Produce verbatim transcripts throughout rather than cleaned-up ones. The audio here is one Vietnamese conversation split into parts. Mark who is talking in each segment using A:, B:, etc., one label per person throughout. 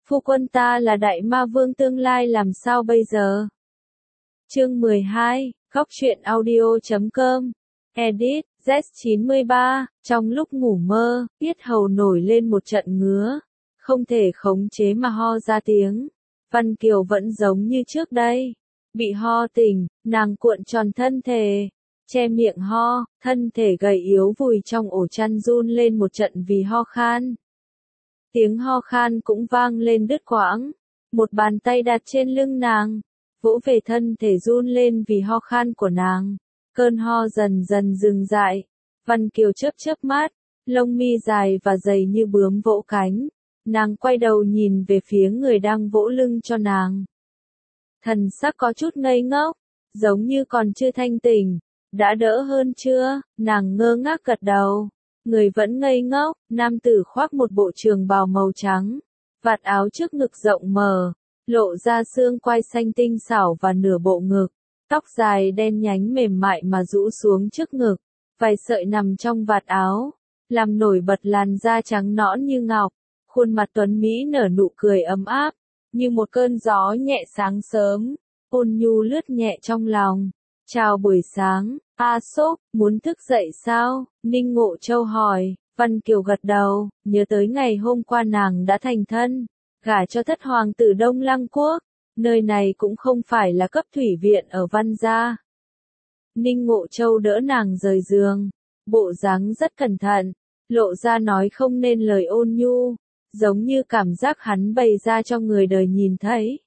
A: Phu quân ta là đại ma vương tương lai làm sao bây giờ? Chương mười hai, góc truyện audio chấm com. Edit, Z chín mươi ba, trong lúc ngủ mơ, yết hầu nổi lên một trận ngứa, không thể khống chế mà ho ra tiếng. Văn Kiều vẫn giống như trước đây, bị ho tỉnh, nàng cuộn tròn thân thể, che miệng ho, thân thể gầy yếu vùi trong ổ chăn run lên một trận vì ho khan. Tiếng ho khan cũng vang lên đứt quãng, một bàn tay đặt trên lưng nàng, vỗ về thân thể run lên vì ho khan của nàng. Cơn ho dần dần dừng dại, Văn Kiều chớp chớp mắt, lông mi dài và dày như bướm vỗ cánh. Nàng quay đầu nhìn về phía người đang vỗ lưng cho nàng. Thần sắc có chút ngây ngốc, giống như còn chưa thanh tỉnh. Đã đỡ hơn chưa? Nàng ngơ ngác gật đầu. Người vẫn ngây ngốc, nam tử khoác một bộ trường bào màu trắng. Vạt áo trước ngực rộng mở, lộ ra xương quai xanh tinh xảo và nửa bộ ngực. Tóc dài đen nhánh mềm mại mà rũ xuống trước ngực. Vài sợi nằm trong vạt áo, làm nổi bật làn da trắng nõn như ngọc. Khuôn mặt tuấn Mỹ nở nụ cười ấm áp, như một cơn gió nhẹ sáng sớm, ôn nhu lướt nhẹ trong lòng. Chào buổi sáng, A Sốc, muốn thức dậy sao? Ninh Ngộ Châu hỏi. Văn Kiều gật đầu, nhớ tới ngày hôm qua nàng đã thành thân, gả cho thất hoàng tử Đông Lăng Quốc, nơi này cũng không phải là cấp thủy viện ở Văn gia. Ninh Ngộ Châu đỡ nàng rời giường, bộ dáng rất cẩn thận, lộ ra nói không nên lời ôn nhu, giống như cảm giác hắn bày ra cho người đời nhìn thấy.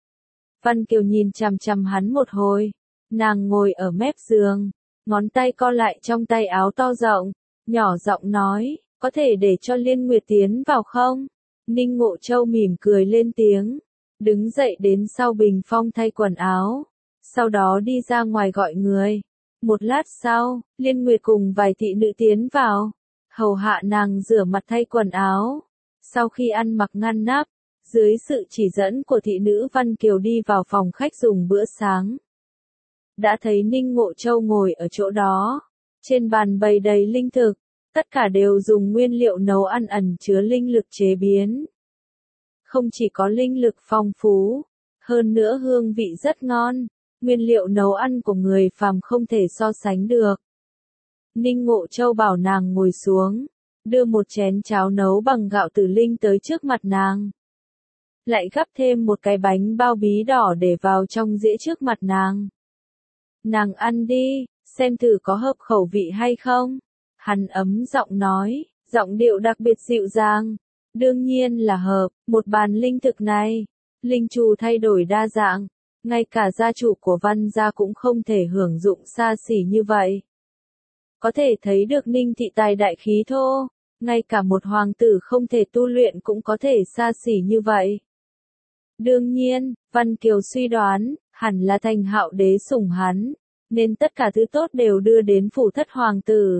A: Văn Kiều nhìn chằm chằm hắn một hồi, nàng ngồi ở mép giường, ngón tay co lại trong tay áo to rộng, nhỏ giọng nói, có thể để cho Liên Nguyệt tiến vào không? Ninh Ngộ Châu mỉm cười lên tiếng, đứng dậy đến sau bình phong thay quần áo, sau đó đi ra ngoài gọi người. Một lát sau, Liên Nguyệt cùng vài thị nữ tiến vào, hầu hạ nàng rửa mặt thay quần áo. Sau khi ăn mặc ngăn nắp, dưới sự chỉ dẫn của thị nữ Văn Kiều đi vào phòng khách dùng bữa sáng. Đã thấy Ninh Ngộ Châu ngồi ở chỗ đó, trên bàn bày đầy linh thực, tất cả đều dùng nguyên liệu nấu ăn ẩn chứa linh lực chế biến. Không chỉ có linh lực phong phú, hơn nữa hương vị rất ngon, nguyên liệu nấu ăn của người phàm không thể so sánh được. Ninh Ngộ Châu bảo nàng ngồi xuống, đưa một chén cháo nấu bằng gạo tử linh tới trước mặt nàng. Lại gắp thêm một cái bánh bao bí đỏ để vào trong dĩa trước mặt nàng. Nàng ăn đi, xem thử có hợp khẩu vị hay không. Hắn ấm giọng nói, giọng điệu đặc biệt dịu dàng. Đương nhiên là hợp, một bàn linh thực này. Linh trù thay đổi đa dạng, ngay cả gia chủ của Văn gia cũng không thể hưởng dụng xa xỉ như vậy. Có thể thấy được Ninh thị tài đại khí thô. Ngay cả một hoàng tử không thể tu luyện cũng có thể xa xỉ như vậy. Đương nhiên, Văn Kiều suy đoán, hẳn là Thành Hạo đế sủng hắn, nên tất cả thứ tốt đều đưa đến phủ thất hoàng tử.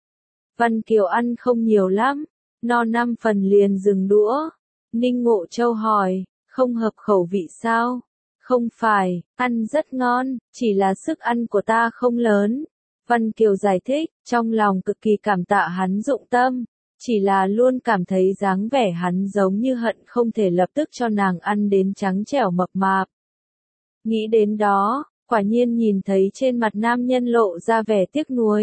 A: Văn Kiều ăn không nhiều lắm, no năm phần liền dừng đũa. Ninh Ngộ Châu hỏi, không hợp khẩu vị sao? Không phải, ăn rất ngon, chỉ là sức ăn của ta không lớn. Văn Kiều giải thích, trong lòng cực kỳ cảm tạ hắn dụng tâm. Chỉ là luôn cảm thấy dáng vẻ hắn giống như hận không thể lập tức cho nàng ăn đến trắng trẻo mập mạp. Nghĩ đến đó, quả nhiên nhìn thấy trên mặt nam nhân lộ ra vẻ tiếc nuối.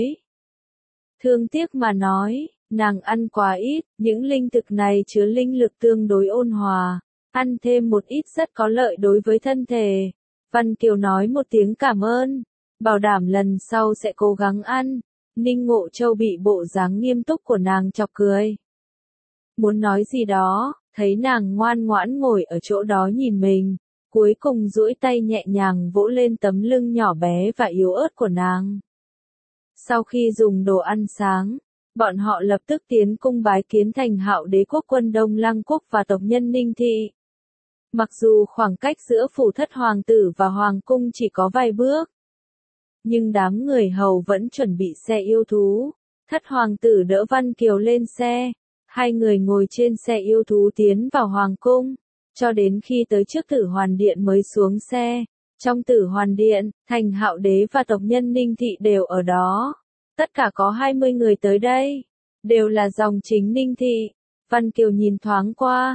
A: Thương tiếc mà nói, nàng ăn quá ít, những linh thực này chứa linh lực tương đối ôn hòa, ăn thêm một ít rất có lợi đối với thân thể. Văn Kiều nói một tiếng cảm ơn, bảo đảm lần sau sẽ cố gắng ăn. Ninh Ngộ Châu bị bộ dáng nghiêm túc của nàng chọc cười. Muốn nói gì đó, thấy nàng ngoan ngoãn ngồi ở chỗ đó nhìn mình, cuối cùng duỗi tay nhẹ nhàng vỗ lên tấm lưng nhỏ bé và yếu ớt của nàng. Sau khi dùng đồ ăn sáng, bọn họ lập tức tiến cung bái kiến Thành Hạo đế quốc quân Đông Lăng Quốc và tộc nhân Ninh thị. Mặc dù khoảng cách giữa phủ thất hoàng tử và hoàng cung chỉ có vài bước, nhưng đám người hầu vẫn chuẩn bị xe yêu thú. Thất hoàng tử đỡ Văn Kiều lên xe, hai người ngồi trên xe yêu thú tiến vào hoàng cung, cho đến khi tới trước Tử Hoàn Điện mới xuống xe. Trong Tử Hoàn Điện, Thành Hạo đế và tộc nhân Ninh thị đều ở đó. Tất cả có hai mươi người tới đây, đều là dòng chính Ninh thị. Văn Kiều nhìn thoáng qua,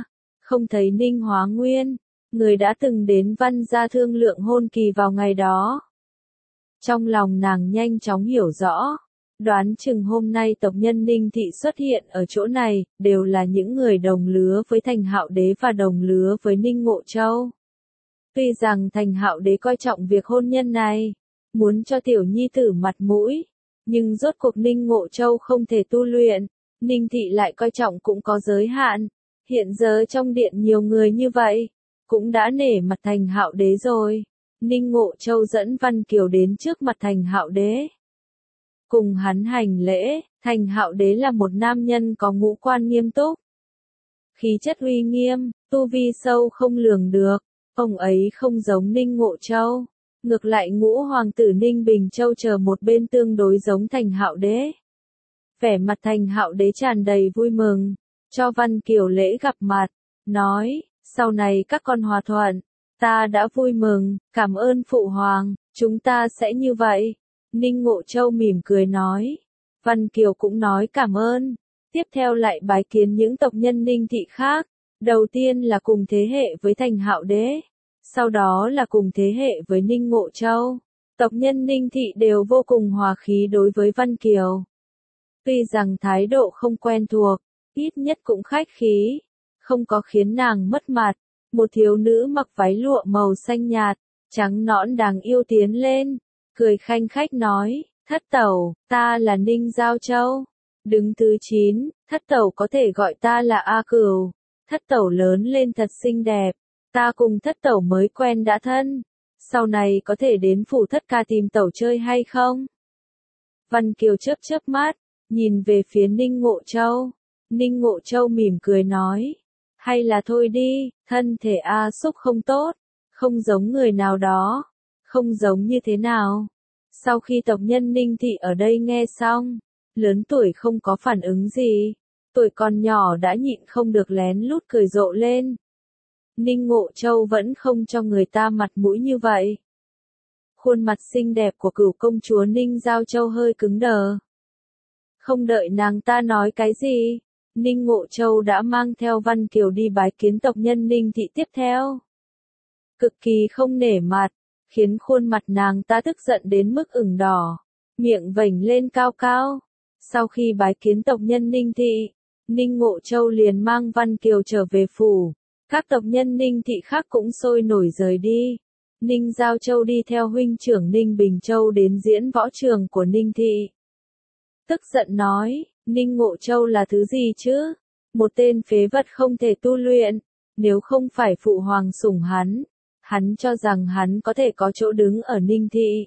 A: không thấy Ninh Hóa Nguyên, người đã từng đến Văn gia thương lượng hôn kỳ vào ngày đó. Trong lòng nàng nhanh chóng hiểu rõ, đoán chừng hôm nay tộc nhân Ninh thị xuất hiện ở chỗ này, đều là những người đồng lứa với Thành Hạo Đế và đồng lứa với Ninh Ngộ Châu. Tuy rằng Thành Hạo Đế coi trọng việc hôn nhân này, muốn cho tiểu nhi tử mặt mũi, nhưng rốt cuộc Ninh Ngộ Châu không thể tu luyện, Ninh thị lại coi trọng cũng có giới hạn. Hiện giờ trong điện nhiều người như vậy, cũng đã nể mặt Thành Hạo Đế rồi. Ninh Ngộ Châu dẫn Văn Kiều đến trước mặt Thành Hạo Đế. Cùng hắn hành lễ, Thành Hạo Đế là một nam nhân có ngũ quan nghiêm túc. Khí chất uy nghiêm, tu vi sâu không lường được, ông ấy không giống Ninh Ngộ Châu. Ngược lại ngũ hoàng tử Ninh Bình Châu chờ một bên tương đối giống Thành Hạo Đế. Vẻ mặt Thành Hạo Đế tràn đầy vui mừng, cho Văn Kiều lễ gặp mặt, nói, sau này các con hòa thuận, ta đã vui mừng, cảm ơn Phụ Hoàng, chúng ta sẽ như vậy. Ninh Ngộ Châu mỉm cười nói, Văn Kiều cũng nói cảm ơn, tiếp theo lại bái kiến những tộc nhân Ninh thị khác, đầu tiên là cùng thế hệ với Thành Hạo Đế, sau đó là cùng thế hệ với Ninh Ngộ Châu. Tộc nhân Ninh thị đều vô cùng hòa khí đối với Văn Kiều. Tuy rằng thái độ không quen thuộc, ít nhất cũng khách khí, không có khiến nàng mất mặt. Một thiếu nữ mặc váy lụa màu xanh nhạt, trắng nõn đáng yêu tiến lên, cười khanh khách nói, thất tẩu, ta là Ninh Giao Châu. Đứng thứ chín, thất tẩu có thể gọi ta là A Cửu. Thất tẩu lớn lên thật xinh đẹp, ta cùng thất tẩu mới quen đã thân. Sau này có thể đến phủ thất ca tìm tẩu chơi hay không? Văn Kiều chớp chớp mắt, nhìn về phía Ninh Ngộ Châu. Ninh Ngộ Châu mỉm cười nói, hay là thôi đi, thân thể A Xúc không tốt, không giống người nào đó, không giống như thế nào. Sau khi tộc nhân Ninh thị ở đây nghe xong, lớn tuổi không có phản ứng gì, tuổi còn nhỏ đã nhịn không được lén lút cười rộ lên. Ninh Ngộ Châu vẫn không cho người ta mặt mũi như vậy. Khuôn mặt xinh đẹp của cửu công chúa Ninh Giao Châu hơi cứng đờ. Không đợi nàng ta nói cái gì, Ninh Ngộ Châu đã mang theo Văn Kiều đi bái kiến tộc nhân Ninh thị tiếp theo. Cực kỳ không nể mặt, khiến khuôn mặt nàng ta tức giận đến mức ửng đỏ, miệng vểnh lên cao cao. Sau khi bái kiến tộc nhân Ninh thị, Ninh Ngộ Châu liền mang Văn Kiều trở về phủ. Các tộc nhân Ninh thị khác cũng sôi nổi rời đi. Ninh Giao Châu đi theo huynh trưởng Ninh Bình Châu đến diễn võ trường của Ninh thị. Tức giận nói, Ninh Ngộ Châu là thứ gì chứ? Một tên phế vật không thể tu luyện, nếu không phải phụ hoàng sủng hắn, hắn cho rằng hắn có thể có chỗ đứng ở Ninh thị.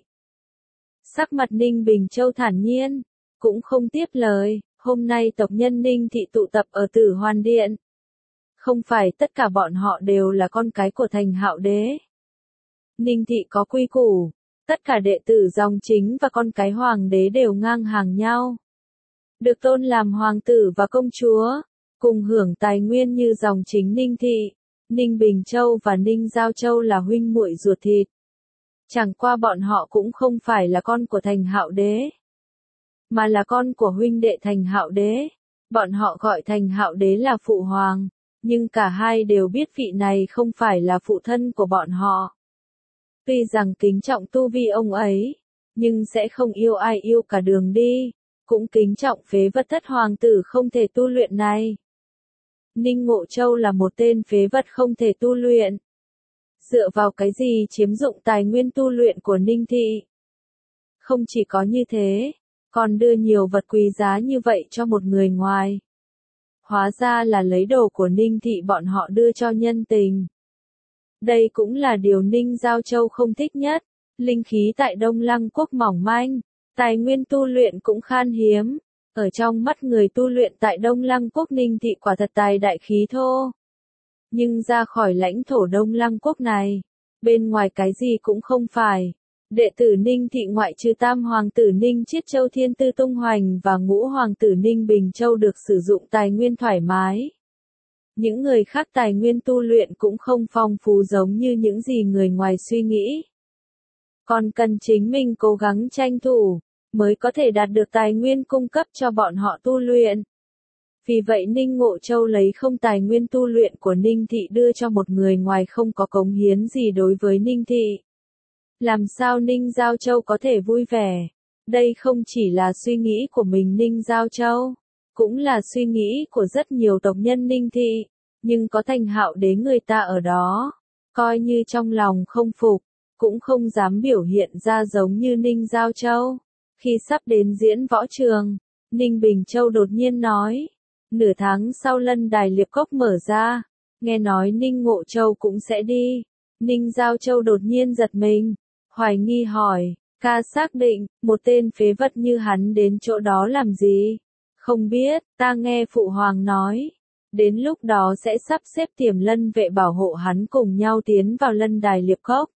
A: Sắc mặt Ninh Bình Châu thản nhiên, cũng không tiếp lời, hôm nay tộc nhân Ninh thị tụ tập ở Tử Hoàn Điện. Không phải tất cả bọn họ đều là con cái của Thành Hạo Đế. Ninh thị có quy củ, tất cả đệ tử dòng chính và con cái hoàng đế đều ngang hàng nhau. Được tôn làm hoàng tử và công chúa, cùng hưởng tài nguyên như dòng chính Ninh thị. Ninh Bình Châu và Ninh Giao Châu là huynh muội ruột thịt. Chẳng qua bọn họ cũng không phải là con của Thành Hạo Đế, mà là con của huynh đệ Thành Hạo Đế. Bọn họ gọi Thành Hạo Đế là phụ hoàng, nhưng cả hai đều biết vị này không phải là phụ thân của bọn họ. Tuy rằng kính trọng tu vi ông ấy, nhưng sẽ không yêu ai yêu cả đường đi, cũng kính trọng phế vật thất hoàng tử không thể tu luyện này. Ninh Ngộ Châu là một tên phế vật không thể tu luyện. Dựa vào cái gì chiếm dụng tài nguyên tu luyện của Ninh thị? Không chỉ có như thế, còn đưa nhiều vật quý giá như vậy cho một người ngoài. Hóa ra là lấy đồ của Ninh thị bọn họ đưa cho nhân tình. Đây cũng là điều Ninh Giao Châu không thích nhất. Linh khí tại Đông Lăng Quốc mỏng manh, tài nguyên tu luyện cũng khan hiếm. Ở trong mắt người tu luyện tại Đông Lăng Quốc Ninh thị quả thật tài đại khí thô. Nhưng ra khỏi lãnh thổ Đông Lăng Quốc này, bên ngoài cái gì cũng không phải. Đệ tử Ninh thị ngoại trừ tam hoàng tử Ninh Chiết Châu Thiên Tư Tung Hoành và ngũ hoàng tử Ninh Bình Châu được sử dụng tài nguyên thoải mái. Những người khác tài nguyên tu luyện cũng không phong phú giống như những gì người ngoài suy nghĩ. Còn cần chính mình cố gắng tranh thủ, mới có thể đạt được tài nguyên cung cấp cho bọn họ tu luyện. Vì vậy Ninh Ngộ Châu lấy không tài nguyên tu luyện của Ninh Thị đưa cho một người ngoài không có cống hiến gì đối với Ninh Thị. Làm sao Ninh Giao Châu có thể vui vẻ? Đây không chỉ là suy nghĩ của mình Ninh Giao Châu, cũng là suy nghĩ của rất nhiều tộc nhân Ninh Thị, nhưng có Thành Hạo Đế người ta ở đó, coi như trong lòng không phục, cũng không dám biểu hiện ra giống như Ninh Giao Châu. Khi sắp đến diễn võ trường, Ninh Bình Châu đột nhiên nói, nửa tháng sau Lân Đài Liệp Cốc mở ra, nghe nói Ninh Ngộ Châu cũng sẽ đi. Ninh Giao Châu đột nhiên giật mình, hoài nghi hỏi, ca xác định, một tên phế vật như hắn đến chỗ đó làm gì? Không biết, ta nghe Phụ Hoàng nói, đến lúc đó sẽ sắp xếp Tiềm Lân vệ bảo hộ hắn cùng nhau tiến vào Lân Đài Liệp Cốc.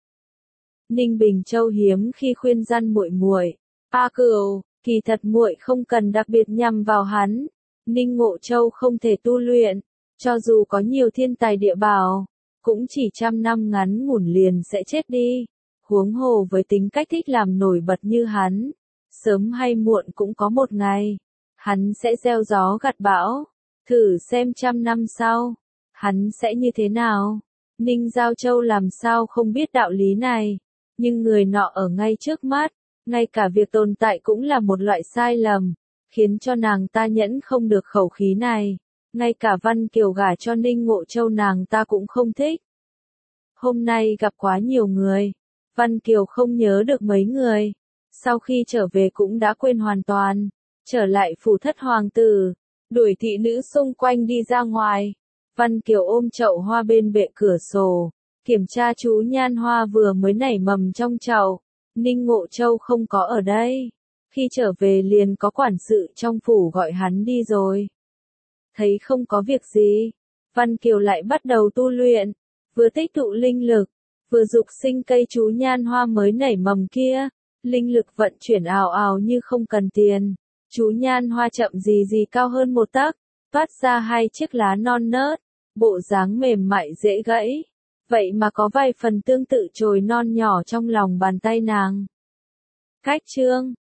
A: Ninh Bình Châu hiếm khi khuyên răn muội muội, "A Cửu, kỳ thật muội không cần đặc biệt nhằm vào hắn, Ninh Ngộ Châu không thể tu luyện, cho dù có nhiều thiên tài địa bảo, cũng chỉ trăm năm ngắn ngủn liền sẽ chết đi, huống hồ với tính cách thích làm nổi bật như hắn, sớm hay muộn cũng có một ngày, hắn sẽ gieo gió gặt bão, thử xem trăm năm sau, hắn sẽ như thế nào." Ninh Giao Châu làm sao không biết đạo lý này, nhưng người nọ ở ngay trước mắt, ngay cả việc tồn tại cũng là một loại sai lầm, khiến cho nàng ta nhẫn không được khẩu khí này, ngay cả Văn Kiều gả cho Ninh Ngộ Châu nàng ta cũng không thích. Hôm nay gặp quá nhiều người, Văn Kiều không nhớ được mấy người, sau khi trở về cũng đã quên hoàn toàn, trở lại phủ thất hoàng tử, đuổi thị nữ xung quanh đi ra ngoài, Văn Kiều ôm chậu hoa bên bệ cửa sổ, kiểm tra chú nhan hoa vừa mới nảy mầm trong chậu, Ninh Ngộ Châu không có ở đây, khi trở về liền có quản sự trong phủ gọi hắn đi rồi. Thấy không có việc gì, Văn Kiều lại bắt đầu tu luyện, vừa tích tụ linh lực, vừa dục sinh cây chú nhan hoa mới nảy mầm kia, linh lực vận chuyển ào ào như không cần tiền, chú nhan hoa chậm gì gì cao hơn một tấc, toát ra hai chiếc lá non nớt, bộ dáng mềm mại dễ gãy, vậy mà có vài phần tương tự chồi non nhỏ trong lòng bàn tay nàng. Cách chương